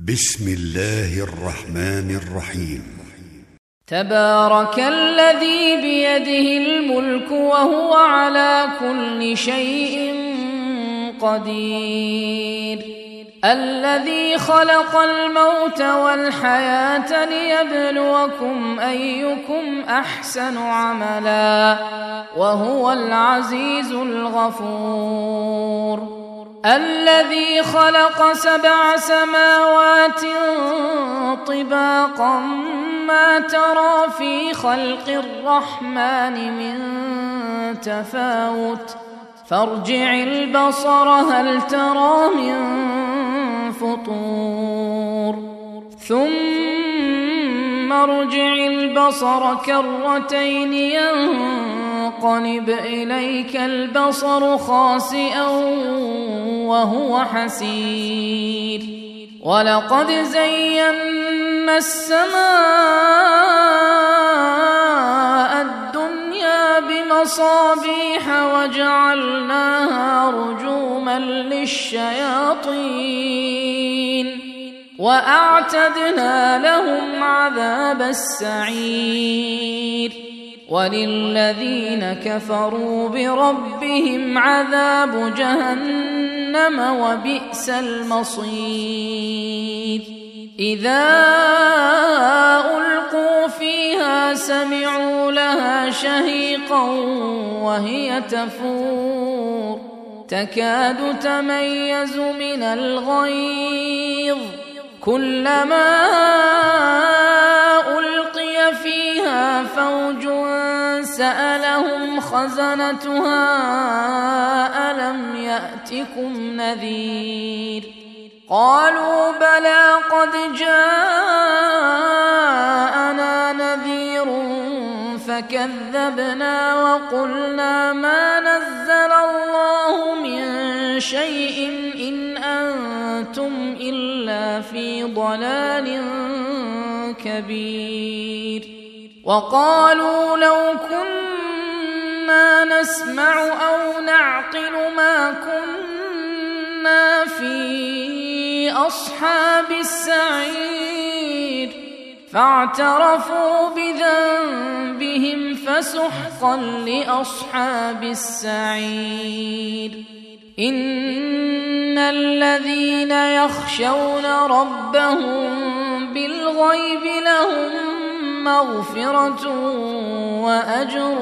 بسم الله الرحمن الرحيم. تبارك الذي بيده الملك وهو على كل شيء قدير، الذي خلق الموت والحياة ليبلوكم أيكم أحسن عملا وهو العزيز الغفور، الذي خلق 7 سماوات طباقا ما ترى في خلق الرحمن من تفاوت فارجع البصر هل ترى من فطور ثم ارجع البصر كرتين ينقلب إليك البصر خاسئا وهو حسير، ولقد زينا السماء الدنيا بمصابيح وجعلناها رجوما للشياطين وأعتدنا لهم عذاب السعير، وللذين كفروا بربهم عذاب جهنم وبئس المصير. إذا ألقوا فيها سمعوا لها شهيقا وهي تفور تكاد تميز من الغيظ، كلما ألقي فيها فوج سألهم خزنتها ألم يأتكم نذير، قالوا بلى قد جاءنا نذير فكذبنا وقلنا ما نزل الله من شيء إن أنتم إلا في ضلال كبير، وقالوا لو كنا نسمع أو نعقل ما كنا في أصحاب السعير، فاعترفوا بذنبهم فسحقا لأصحاب السعير. إن الذين يخشون ربهم بالغيب لهم مغفرة وأجر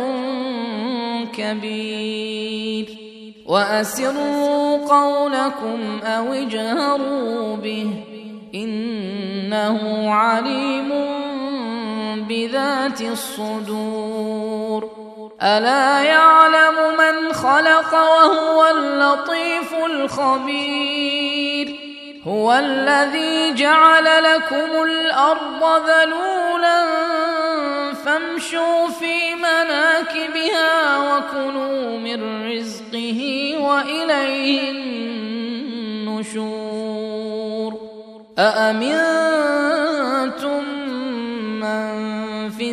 كبير، وأسروا قولكم أو اجهروا به إنه عليم بذات الصدور، ألا يعلم من خلق وهو اللطيف الخبير، هو الذي جعل لكم الأرض ذلولا فامشوا في مناكبها وكلوا من رزقه وإليه النشور. أأمنتم من في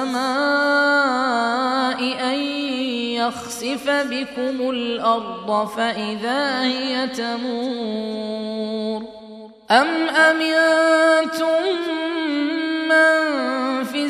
السماء أن يخسف بكم الأرض فإذا هي تمور، أم أمنتم من في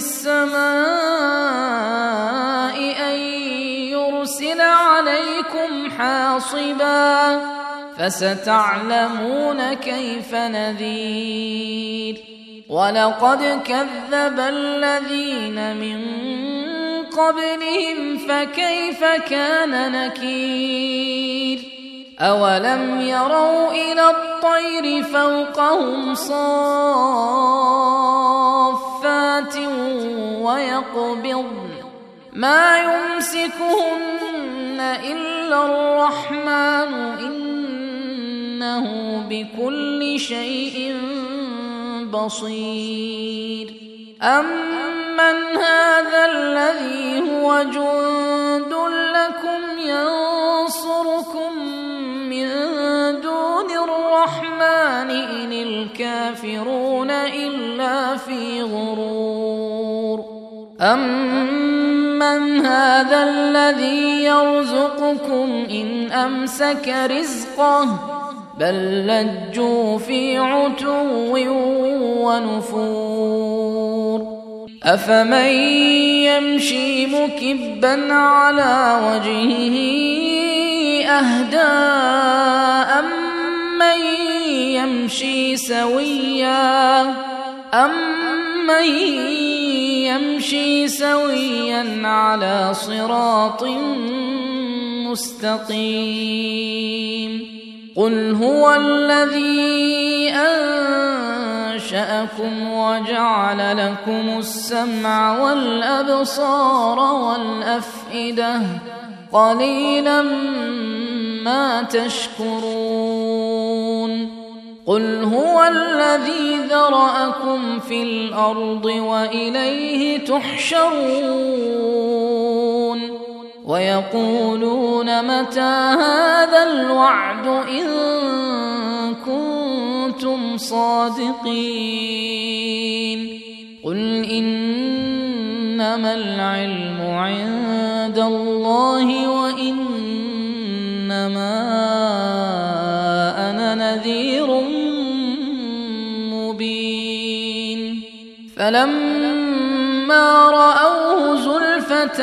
السماء أن يرسل عليكم حاصبا فستعلمون كيف نذير، ولقد كذب الذين من قبلهم فكيف كان نكير، أولم يروا إلى الطير فوقهم صافات ويقبضن ما يمسكهن إلا الرحمن إنه بكل شيء بصير. أمن هذا الذي هو جند لكم ينصركم من دون الرحمن إن الكافرون إلا في غرور، أمن هذا الذي يرزقكم إن أمسك رزقه بل لجوا في عتو ونفور أفمن يمشي مكبا على وجهه أهدى أمن يمشي سويا على صراط مستقيم قل هو الذي أنشأكم وجعل لكم السمع والأبصار والأفئدة قليلا ما تشكرون قل هو الذي ذرأكم في الأرض وإليه تحشرون ويقولون متى هذا الوعد إن كنتم صادقين قل إنما العلم عند الله وإنما أنا نذير مبين فلما رأوه زلفة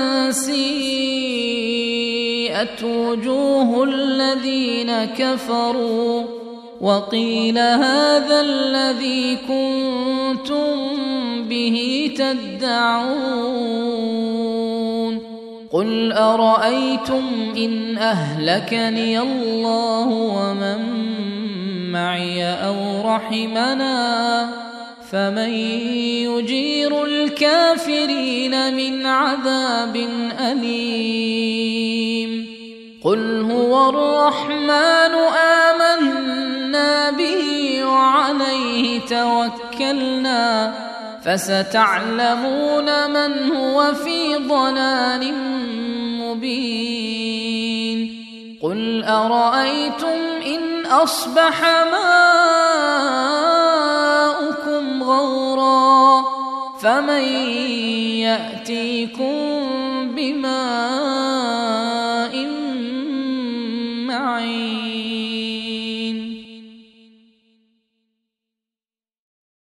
سيئت وجوه الذين كفروا وقيل هذا الذي كنتم به تدعون قل أرأيتم إن أهلكني الله ومن معي أو رحمنا فمن يجير الكافرين من عذاب أليم قل هو الرحمن آمنا به وعليه توكلنا فستعلمون من هو في ضلال مبين قل أرأيتم إن أصبح ماؤكم غورا فمن يأتيكم بماء